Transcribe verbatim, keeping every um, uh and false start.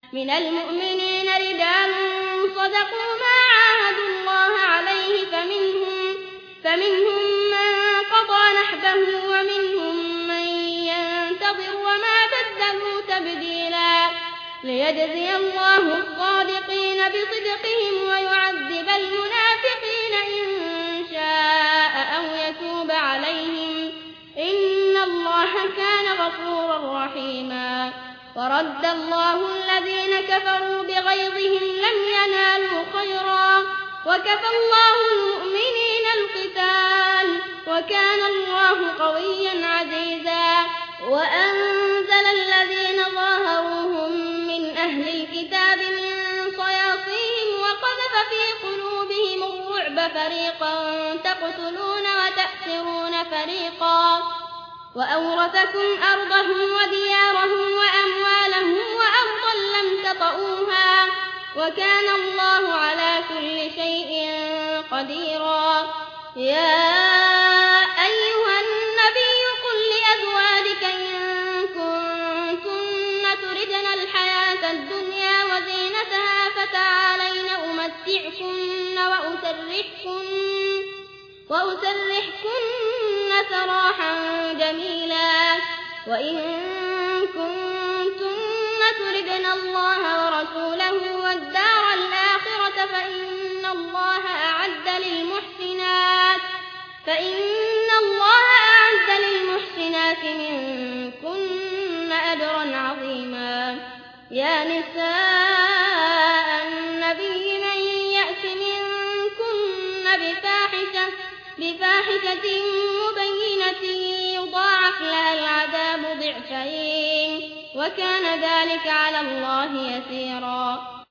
من المؤمنين رجال صدقوا ما عاهدوا الله عليه فمنهم, فمنهم من قضى نحبه ومنهم من ينتظر وما بدلوا تبديلا ليجزي الله الصادقين بصدقهم ويعذب المنافقين إن شاء أو يتوب عليهم إن الله كان غفورا رحيما. ورد الله الذين كفروا بغيظهم لم ينالوا خيرا وكفى الله المؤمنين القتال وكان الله قويا عزيزا. وأنزل الذين ظاهروهم من أهل الكتاب من صياصيهم وقذف في قلوبهم الرعب فريقا تقتلون وتأسرون فريقا وأورثكم أرضهم وديارهم وأموالهم وأرضا لم تطئوها وكان الله على كل شيء قديرا. يا أيها النبي قل لأزواجك إن كنتن تردن الحياة الدنيا وزينتها فتعالين أمتعكن وأسرحكن, وأسرحكن سراحا جميلا. وإن كنتن تردن الله ورسوله والدار الآخرة فإن الله أعد للمحسنات فإن الله أعد للمحسنات منكن أجرا عظيما. يا نساء النبي من يأت منكن بفاحشة, بفاحشة مبينة يضاعف لها العذاب ضعفين وكان ذلك على الله يسيرا.